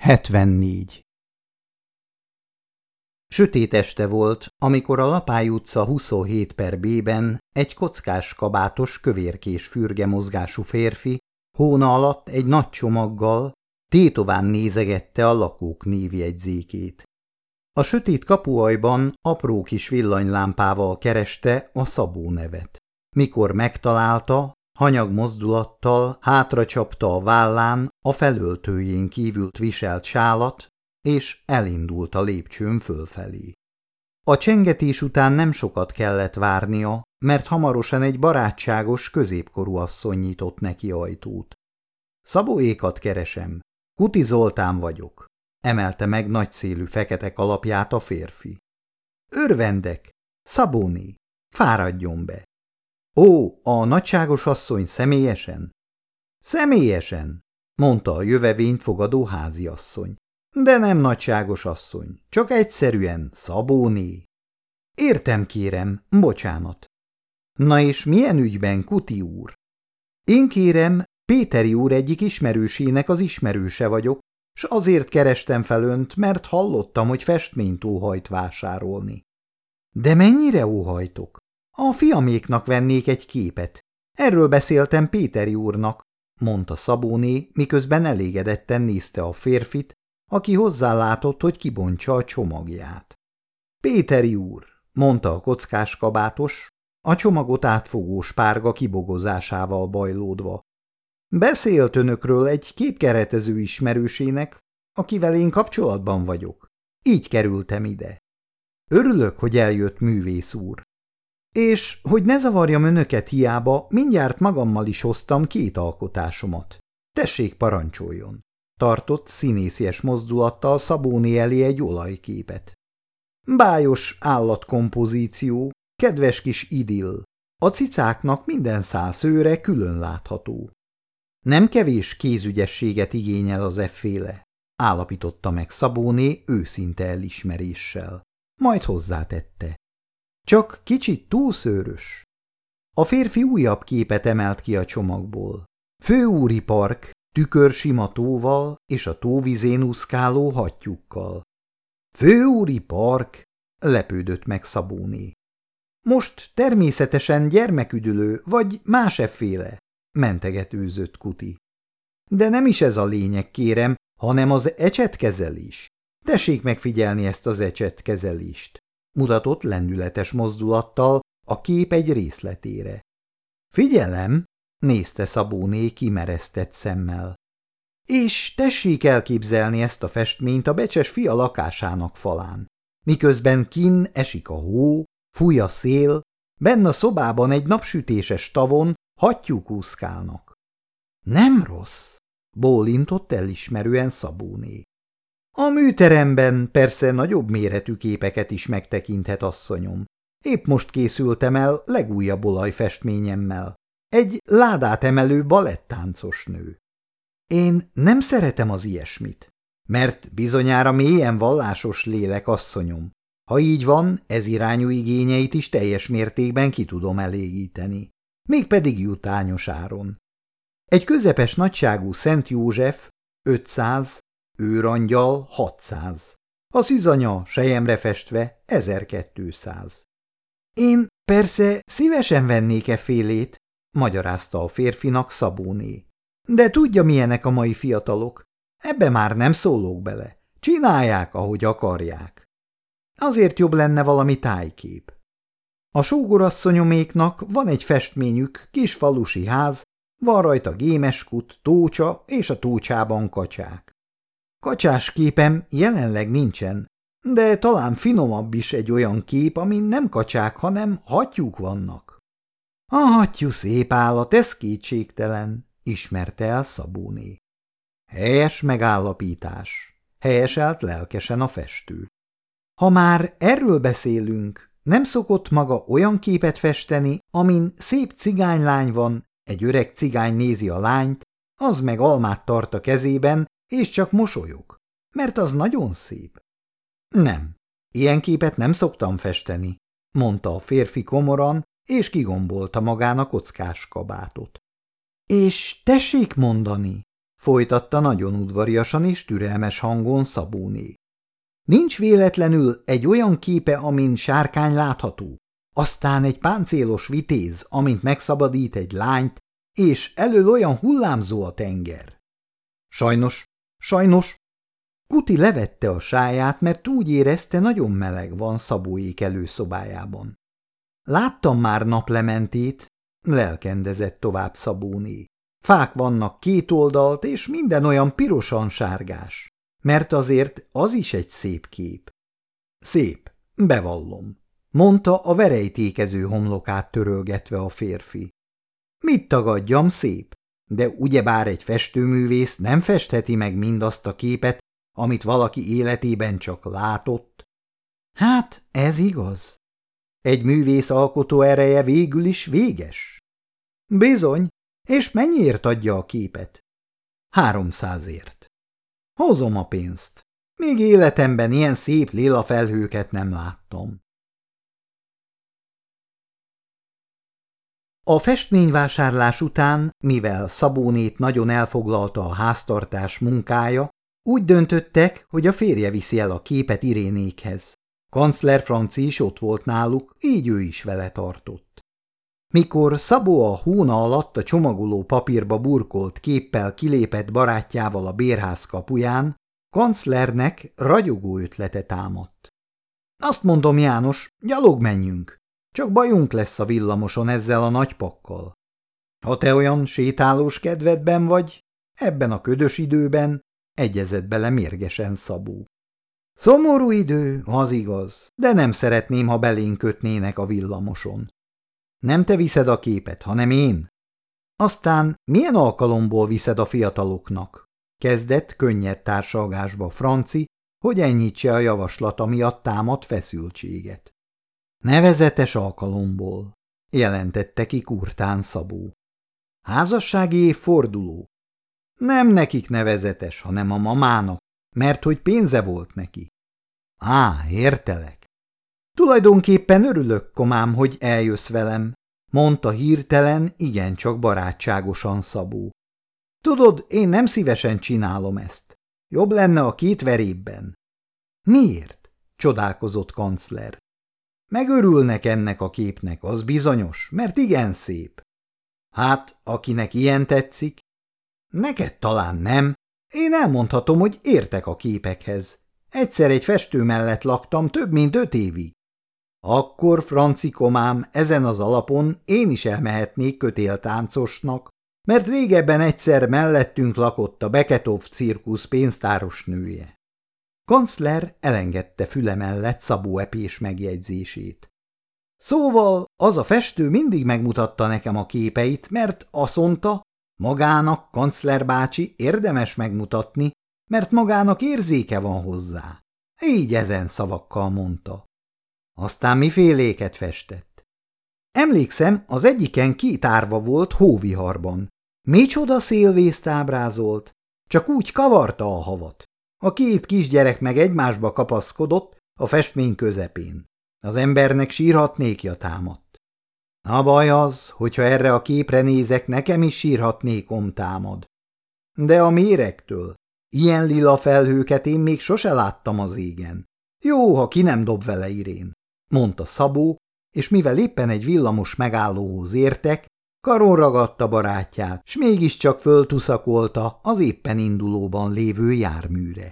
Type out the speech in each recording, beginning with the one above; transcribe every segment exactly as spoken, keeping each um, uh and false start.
hetvennégy. Sötét este volt, amikor a Lapály utca huszonhét per B-ben egy kockás kabátos, kövérkés fürge mozgású férfi hóna alatt egy nagy csomaggal tétován nézegette a lakók névjegyzékét. A sötét kapuajban apró kis villanylámpával kereste a Szabó nevet. Mikor megtalálta, hanyag mozdulattal hátracsapta a vállán a felöltőjén kívült viselt sálat, és elindult a lépcsőn fölfelé. A csengetés után nem sokat kellett várnia, mert hamarosan egy barátságos, középkorú asszony nyitott neki ajtót. Szabóékat keresem, Kuti Zoltán vagyok, emelte meg nagyszélű fekete kalapját a férfi. Örvendek, Szabóné, fáradjon be. Ó, a nagyságos asszony személyesen? Személyesen, mondta a jövevényt fogadó háziasszony. De nem nagyságos asszony, csak egyszerűen Szabóné. Értem, kérem, bocsánat. Na és milyen ügyben, Kuti úr? Én kérem, Péteri úr egyik ismerősének az ismerőse vagyok, s azért kerestem fel önt, mert hallottam, hogy festményt óhajt vásárolni. De mennyire óhajtok? A fiaméknak vennék egy képet. Erről beszéltem Péteri úrnak, mondta Szabóné, miközben elégedetten nézte a férfit, aki hozzálátott, hogy kibontsa a csomagját. Péteri úr, mondta a kockás kabátos, a csomagot átfogó spárga kibogozásával bajlódva. Beszélt önökről egy képkeretező ismerősének, akivel én kapcsolatban vagyok. Így kerültem ide. Örülök, hogy eljött, művész úr. És, hogy ne zavarjam önöket hiába, mindjárt magammal is hoztam két alkotásomat. Tessék, parancsoljon. Tartott színészies mozdulattal Szabóné elé egy olajképet. Bájos állatkompozíció, kedves kis idill. A cicáknak minden szál szőre külön látható. Nem kevés kézügyességet igényel az efféle, állapította meg Szabóné őszinte elismeréssel. Majd hozzátette. Csak kicsit túl szőrös. A férfi újabb képet emelt ki a csomagból. Főúri park, tükör sima tóval és a tóvizén úszkáló hattyúkkal. Főúri park, lepődött meg Szabóné. Most természetesen gyermeküdülő vagy más efféle, mentegetőzött Kuti. De nem is ez a lényeg, kérem, hanem az ecsetkezelés. Tessék megfigyelni ezt az ecsetkezelést, mutatott lendületes mozdulattal a kép egy részletére. Figyelem, nézte Szabóné kimeresztett szemmel. És tessék elképzelni ezt a festményt a becses fia lakásának falán. Miközben kinn esik a hó, fúj a szél, benn a szobában egy napsütéses tavon hattyúk úszkálnak. Nem rossz, bólintott elismerően Szabóné. A műteremben persze nagyobb méretű képeket is megtekinthet, asszonyom. Épp most készültem el legújabb olajfestményemmel. Egy ládát emelő balettáncos nő. Én nem szeretem az ilyesmit, mert bizonyára mélyen vallásos lélek, asszonyom. Ha így van, ez irányú igényeit is teljes mértékben ki tudom elégíteni. Mégpedig jutányos áron. Egy közepes nagyságú Szent József ötszáz, őrangyal hatszáz. A szűzanya selyemre festve ezerkétszáz. Én persze szívesen vennék e félét, magyarázta a férfinak Szabóné. De tudja, milyenek a mai fiatalok. Ebbe már nem szólok bele. Csinálják, ahogy akarják. Azért jobb lenne valami tájkép. A sógorasszonyoméknak van egy festményük, kis falusi ház, van rajta gémeskut, tócsa és a tócsában kacsák. Kacsás képem jelenleg nincsen, de talán finomabb is egy olyan kép, amin nem kacsák, hanem hattyúk vannak. A hattyú szép állat, ez kétségtelen, ismerte el Szabóné. Helyes megállapítás, helyeselt lelkesen a festő. Ha már erről beszélünk, nem szokott maga olyan képet festeni, amin szép cigánylány van, egy öreg cigány nézi a lányt, az meg almát tart a kezében, és csak mosolyog, mert az nagyon szép. Nem, ilyen képet nem szoktam festeni, mondta a férfi komoran, és kigombolta magán a kockás kabátot. És tessék mondani, folytatta nagyon udvariasan és türelmes hangon Szabóné. Nincs véletlenül egy olyan képe, amin sárkány látható, aztán egy páncélos vitéz, amint megszabadít egy lányt, és elől olyan hullámzó a tenger. Sajnos, sajnos. Kuti levette a sáját, mert úgy érezte, nagyon meleg van Szabóék előszobájában. Láttam már naplementét, lelkendezett tovább Szabóné. Fák vannak két oldalt, és minden olyan pirosan sárgás, mert azért az is egy szép kép. Szép, bevallom, mondta a verejtékező homlokát törölgetve a férfi. Mit tagadjam, szép, de ugyebár egy festőművész nem festheti meg mindazt a képet, amit valaki életében csak látott. Hát, ez igaz. Egy művész alkotó ereje végül is véges. Bizony, és mennyiért adja a képet? Háromszázért. Hozom a pénzt. Még életemben ilyen szép lila felhőket nem láttam. A festményvásárlás után, mivel Szabónét nagyon elfoglalta a háztartás munkája, úgy döntöttek, hogy a férje viszi el a képet Irénékhez. Kancler Franci is ott volt náluk, így ő is vele tartott. Mikor Szabó a hóna alatt a csomagoló papírba burkolt képpel kilépett barátjával a bérház kapuján, kanclernek ragyogó ötlete támadt. Azt mondom, János, gyalog menjünk, csak bajunk lesz a villamoson ezzel a nagy pakkal. Ha te olyan sétálós kedvedben vagy, ebben a ködös időben, egyezett bele mérgesen Szabó. Szomorú idő, az igaz, de nem szeretném, ha belénk kötnének a villamoson. Nem te viszed a képet, hanem én. Aztán milyen alkalomból viszed a fiataloknak? Kezdett könnyed társalgásba Franci, hogy enyhítse a javaslata miatt támadt feszültséget. Nevezetes alkalomból, jelentette ki kurtán Szabó. Házassági évforduló. Nem nekik nevezetes, hanem a mamának, mert hogy pénze volt neki. Á, értelek. Tulajdonképpen örülök, komám, hogy eljössz velem, mondta hirtelen, igencsak barátságosan Szabó. Tudod, én nem szívesen csinálom ezt. Jobb lenne a két verébben. Miért? Csodálkozott kancler. Megörülnek ennek a képnek, az bizonyos, mert igen szép. Hát, akinek ilyen tetszik? Neked talán nem. Én elmondhatom, hogy értek a képekhez. Egyszer egy festő mellett laktam több mint öt évig. Akkor, Franci komám, ezen az alapon én is elmehetnék kötéltáncosnak, mert régebben egyszer mellettünk lakott a Beketov cirkusz pénztáros nője. Kancler elengedte füle mellett Szabó epés megjegyzését. Szóval az a festő mindig megmutatta nekem a képeit, mert azt mondta, magának, kancler bácsi, érdemes megmutatni, mert magának érzéke van hozzá. Így ezen szavakkal mondta. Aztán miféléket festett? Emlékszem, az egyiken két árva volt hóviharban. Micsoda szélvészt ábrázolt, csak úgy kavarta a havat. A két kisgyerek meg egymásba kapaszkodott a festmény közepén. Az embernek sírhatnékja támadt. A baj az, hogyha erre a képre nézek, nekem is sírhatnékom támad. De a méregtől, ilyen lila felhőket én még sose láttam az égen. Jó, ha ki nem dob vele Irén, mondta Szabó, és mivel éppen egy villamos megállóhoz értek, karon ragadta barátját, s mégiscsak föltuszakolta az éppen indulóban lévő járműre.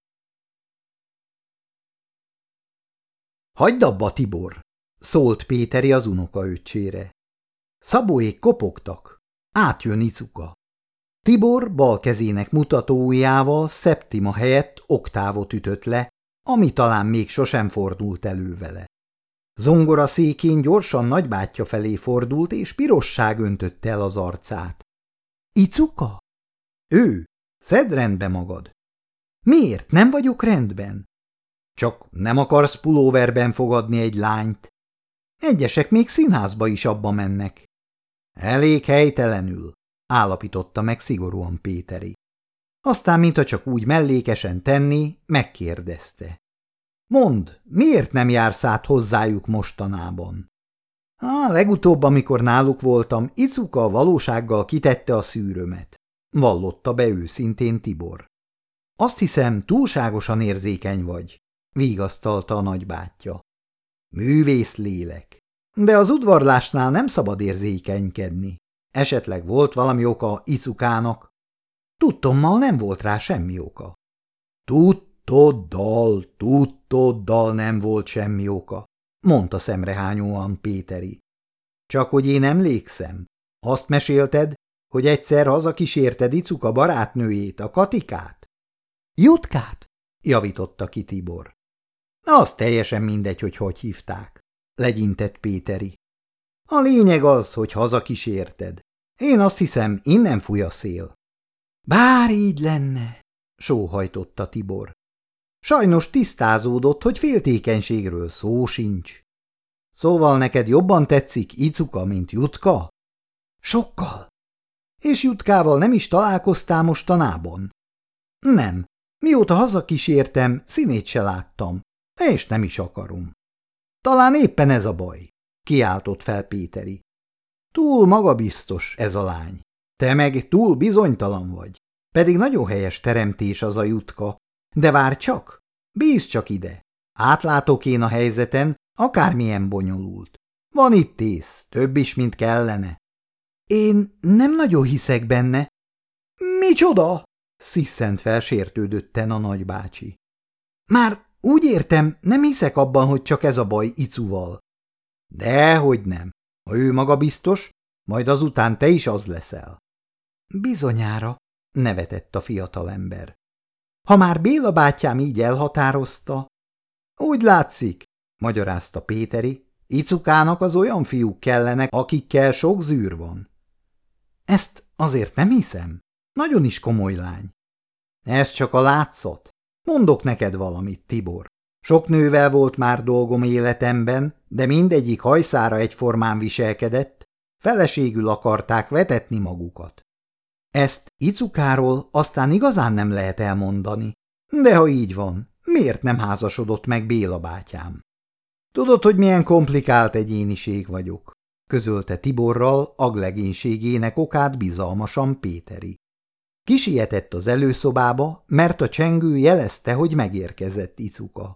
Hagyd abba, Tibor! Szólt Péteri az unokaöccsére. Szabóék kopogtak. Átjön Icuka. Tibor bal kezének mutató ujjával szeptima helyett oktávot ütött le, ami talán még sosem fordult elő vele. Zongora székén gyorsan nagybátyja felé fordult, és pirosság öntötte el az arcát. Icuka? Ő, szedd rendbe magad. Miért nem vagyok rendben? Csak nem akarsz pulóverben fogadni egy lányt? Egyesek még színházba is abba mennek. Elég helytelenül, állapította meg szigorúan Péteri. Aztán, mintha csak úgy mellékesen tenni, megkérdezte. Mondd, miért nem jársz át hozzájuk mostanában? Á, legutóbb, amikor náluk voltam, Icuka a valósággal kitette a szűrömet. vallotta be őszintén Tibor. Azt hiszem, túlságosan érzékeny vagy, vigasztalta a nagybátyja. Művész lélek, de az udvarlásnál nem szabad érzékenykedni. Esetleg volt valami oka Icukának? Tudtommal nem volt rá semmi oka. Tudtoddal, tudtoddal nem volt semmi oka, mondta szemrehányóan Péteri. Csak hogy én emlékszem, azt mesélted, hogy egyszer hazakísérted Icuka barátnőjét, a Katikát? Jutkát? Javította ki Tibor. Az teljesen mindegy, hogy hogy hívták, legyintett Péteri. A lényeg az, hogy hazakísérted. Én azt hiszem, innen fúj a szél. Bár így lenne, sóhajtotta Tibor. Sajnos tisztázódott, hogy féltékenységről szó sincs. Szóval neked jobban tetszik Icuka, mint Jutka? Sokkal. És Jutkával nem is találkoztál mostanában? Nem. Mióta hazakísértem, színét se láttam, és nem is akarom. Talán éppen ez a baj, kiáltott fel Péteri. Túl magabiztos ez a lány. Te meg túl bizonytalan vagy. Pedig nagyon helyes teremtés az a Jutka. De várj csak, bízz csak ide. Átlátok én a helyzeten, akármilyen bonyolult. Van itt ész, több is, mint kellene. Én nem nagyon hiszek benne. Micsoda? Sziszent fel sértődötten a nagybácsi. Már úgy értem, nem hiszek abban, hogy csak ez a baj Icuval. Dehogy nem. Ha ő magabiztos, majd azután te is az leszel. Bizonyára, nevetett a fiatalember. Ha már Béla bátyám így elhatározta. Úgy látszik, magyarázta Péteri, Icukának az olyan fiúk kellenek, akikkel sok zűr van. Ezt azért nem hiszem. Nagyon is komoly lány. Ez csak a látszat. Mondok neked valamit, Tibor. Sok nővel volt már dolgom életemben, de mindegyik hajszára egyformán viselkedett, feleségül akarták vetetni magukat. Ezt Icukáról aztán igazán nem lehet elmondani, de ha így van, miért nem házasodott meg Béla bátyám? Tudod, hogy milyen komplikált egyéniség vagyok, közölte Tiborral aglegénységének okát bizalmasan Péteri. Kisietett az előszobába, mert a csengő jelezte, hogy megérkezett Icuka.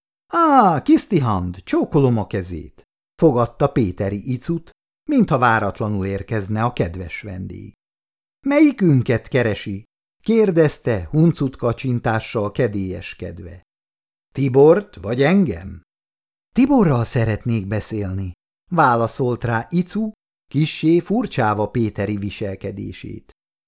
Á, Kisztihand, csókolom a kezét, fogadta Péteri Icut, mintha váratlanul érkezne a kedves vendég. Melyikünket keresi? Kérdezte huncut kacsintással kedélyeskedve. Tibort vagy engem? Tiborral szeretnék beszélni, válaszolt rá Icu, kissé furcsáva Péteri viselkedését.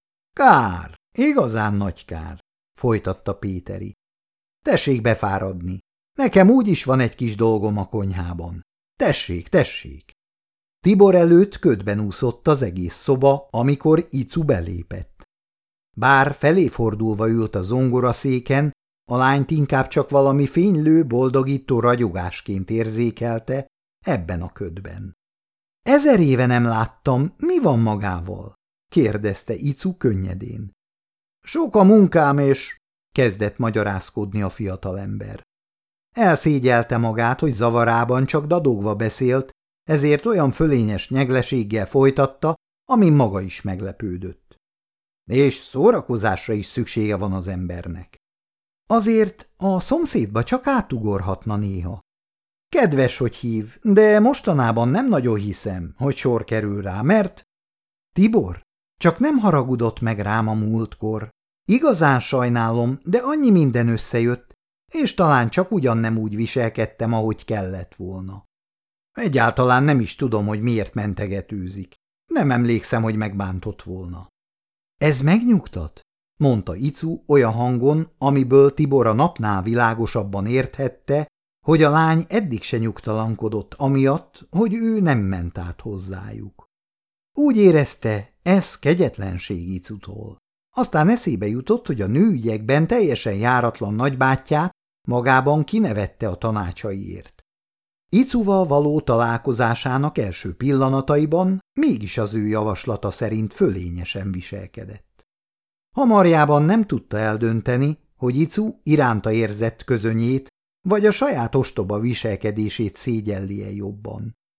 Kár, igazán nagy kár, folytatta Péteri. Tessék befáradni, nekem úgyis van egy kis dolgom a konyhában. Tessék, tessék. Tibor előtt ködben úszott az egész szoba, amikor Icu belépett. Bár felé fordulva ült a zongoraszéken, a lányt inkább csak valami fénylő, boldogító ragyogásként érzékelte ebben a ködben. Ezer éve nem láttam, mi van magával? kérdezte Icu könnyedén. Sok a munkám, és kezdett magyarázkodni a fiatalember. Elszégyelte magát, hogy zavarában csak dadogva beszélt, ezért olyan fölényes nyegleséggel folytatta, amin maga is meglepődött. És szórakozásra is szüksége van az embernek. Azért a szomszédba csak átugorhatna néha. Kedves, hogy hív, de mostanában nem nagyon hiszem, hogy sor kerül rá, mert... Tibor, csak nem haragudott meg rám a múltkor. Igazán sajnálom, de annyi minden összejött, és talán csak ugyan nem úgy viselkedtem, ahogy kellett volna. Egyáltalán nem is tudom, hogy miért mentegetőzik. Nem emlékszem, hogy megbántott volna. Ez megnyugtat? Mondta Icu olyan hangon, amiből Tibor a napnál világosabban érthette, hogy a lány eddig se nyugtalankodott amiatt, hogy ő nem ment át hozzájuk. Úgy érezte, ez kegyetlenség Icutól. Aztán eszébe jutott, hogy a nőügyekben teljesen járatlan nagybátyját magában kinevette a tanácsaiért. Icuval való találkozásának első pillanataiban mégis az ő javaslata szerint fölényesen viselkedett. Hamarjában nem tudta eldönteni, hogy Icu iránta érzett közönyét, vagy a saját ostoba viselkedését szégyellie jobban.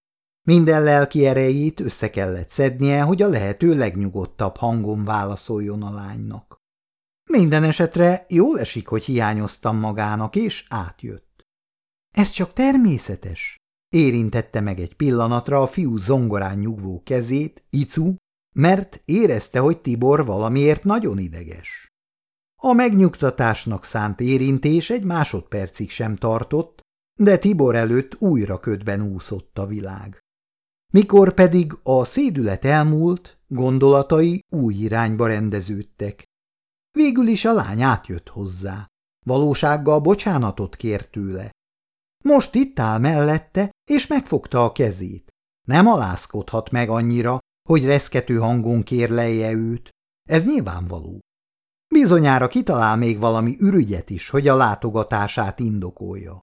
Minden lelki erejét össze kellett szednie, hogy a lehető legnyugodtabb hangon válaszoljon a lánynak. Minden esetre jól esik, hogy hiányoztam magának, és átjött. Ez csak természetes, érintette meg egy pillanatra a fiú zongorán nyugvó kezét Icu, mert érezte, hogy Tibor valamiért nagyon ideges. A megnyugtatásnak szánt érintés egy másodpercig sem tartott, de Tibor előtt újra ködben úszott a világ. Mikor pedig a szédület elmúlt, gondolatai új irányba rendeződtek. Végül is a lány átjött hozzá. Valósággal bocsánatot kért tőle. Most itt áll mellette, és megfogta a kezét. Nem alázkodhat meg annyira, hogy reszkető hangon kérlelje őt. Ez nyilvánvaló. Bizonyára kitalál még valami ürügyet is, hogy a látogatását indokolja.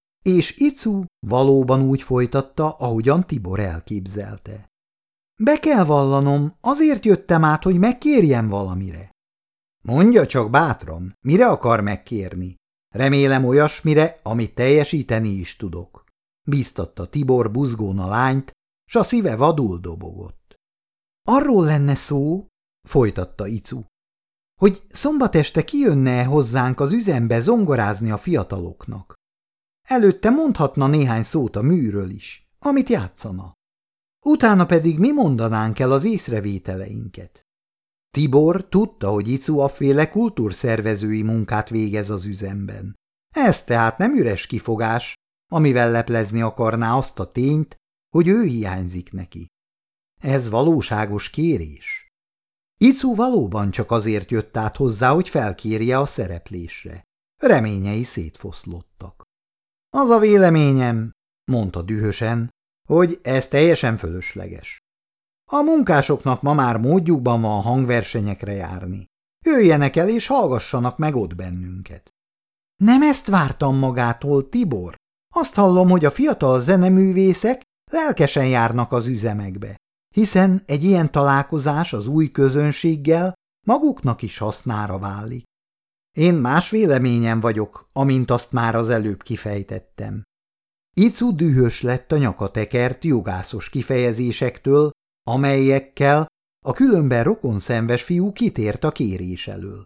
És Icu valóban úgy folytatta, ahogyan Tibor elképzelte. Be kell vallanom, azért jöttem át, hogy megkérjem valamire. Mondja csak bátran, mire akar megkérni. Remélem olyasmire, amit teljesíteni is tudok. Bíztatta Tibor buzgón a lányt, s a szíve vadul dobogott. Arról lenne szó, folytatta Icu, hogy szombat este kijönne hozzánk az üzembe zongorázni a fiataloknak. Előtte mondhatna néhány szót a műről is, amit játszana. Utána pedig mi mondanánk el az észrevételeinket. Tibor tudta, hogy Icu afféle kultúrszervezői munkát végez az üzemben. Ez tehát nem üres kifogás, amivel leplezni akarná azt a tényt, hogy ő hiányzik neki. Ez valóságos kérés. Icu valóban csak azért jött át hozzá, hogy felkérje a szereplésre. Reményei szétfoszlottak. Az a véleményem, mondta dühösen, hogy ez teljesen fölösleges. A munkásoknak ma már módjukban van hangversenyekre járni. Jöjjenek el és hallgassanak meg ott bennünket. Nem ezt vártam magától, Tibor. Azt hallom, hogy a fiatal zeneművészek lelkesen járnak az üzemekbe, hiszen egy ilyen találkozás az új közönséggel maguknak is hasznára válik. Én más véleményen vagyok, amint azt már az előbb kifejtettem. Icu dühös lett a nyakatekert jogászos kifejezésektől, amelyekkel a különben rokonszenves fiú kitért a kérés elől.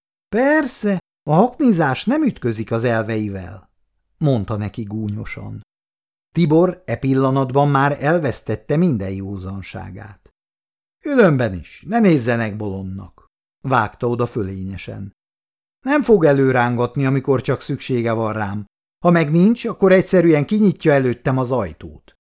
Persze, a haknizás nem ütközik az elveivel, mondta neki gúnyosan. Tibor e pillanatban már elvesztette minden józanságát. Különben is, ne nézzenek bolondnak, vágta oda fölényesen. Nem fog előrángatni, amikor csak szüksége van rám. Ha meg nincs, akkor egyszerűen kinyitja előttem az ajtót.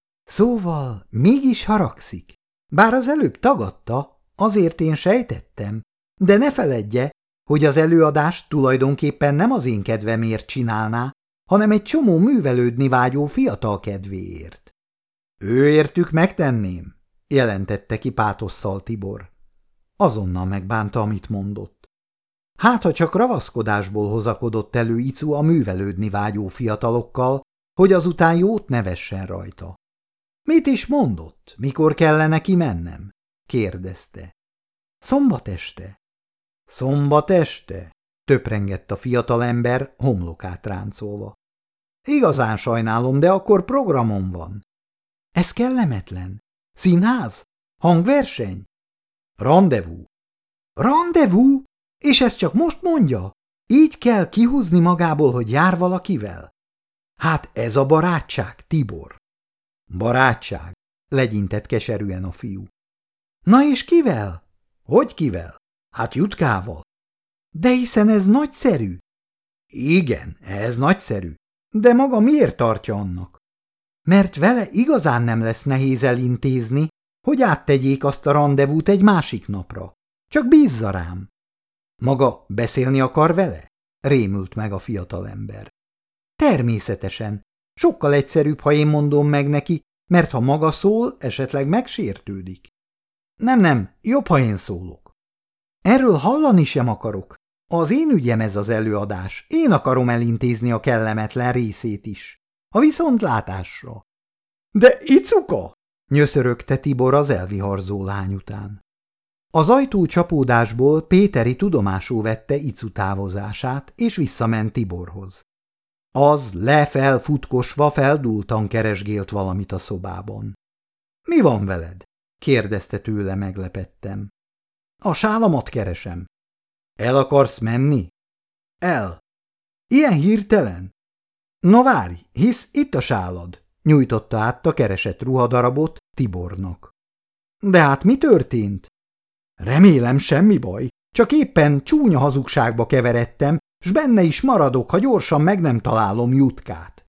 Szóval mégis haragszik. Bár az előbb tagadta, azért én sejtettem, de ne feledje, hogy az előadást tulajdonképpen nem az én kedvemért csinálná, hanem egy csomó művelődni vágyó fiatal kedvéért. Ő értük megtenném, jelentette ki pátosszal Tibor. Azonnal megbánta, amit mondott. Hát, ha csak ravaszkodásból hozakodott elő Icu a művelődni vágyó fiatalokkal, hogy azután jót nevessen rajta. Mit is mondott, mikor kellene kimennem? Kérdezte. Szombat este. Szombat este? Töprengett a fiatalember homlokát ráncolva. Igazán sajnálom, de akkor programom van. Ez kellemetlen. Színház? Hangverseny? Randevú. Randevú? És ezt csak most mondja? Így kell kihúzni magából, hogy jár valakivel? Hát ez a barátság, Tibor. Barátság, legyintett keserűen a fiú. Na és kivel? Hogy kivel? Hát Jutkával. De hiszen ez nagyszerű. Igen, ez nagyszerű. De maga miért tartja annak? Mert vele igazán nem lesz nehéz elintézni, hogy áttegyék azt a randevút egy másik napra. Csak bízza rám. Maga beszélni akar vele? Rémült meg a fiatalember. Természetesen. Sokkal egyszerűbb, ha én mondom meg neki, mert ha maga szól, esetleg megsértődik. Nem, nem, jobb, ha én szólok. Erről hallani sem akarok. Az én ügyem ez az előadás. Én akarom elintézni a kellemetlen részét is. A viszontlátásra. De Icuka! Nyöszörögte Tibor az elviharzó lány után. Az ajtó csapódásból Péteri tudomásul vette Icu távozását, és visszament Tiborhoz. Az lefelfutkosva feldúltan keresgélt valamit a szobában. Mi van veled? Kérdezte tőle meglepettem. A sálamat keresem. El akarsz menni? El. Ilyen hirtelen? No várj, hisz itt a sálad, nyújtotta át a keresett ruhadarabot Tibornak. De hát mi történt? Remélem semmi baj, csak éppen csúnya hazugságba keveredtem, s benne is maradok, ha gyorsan meg nem találom Jutkát.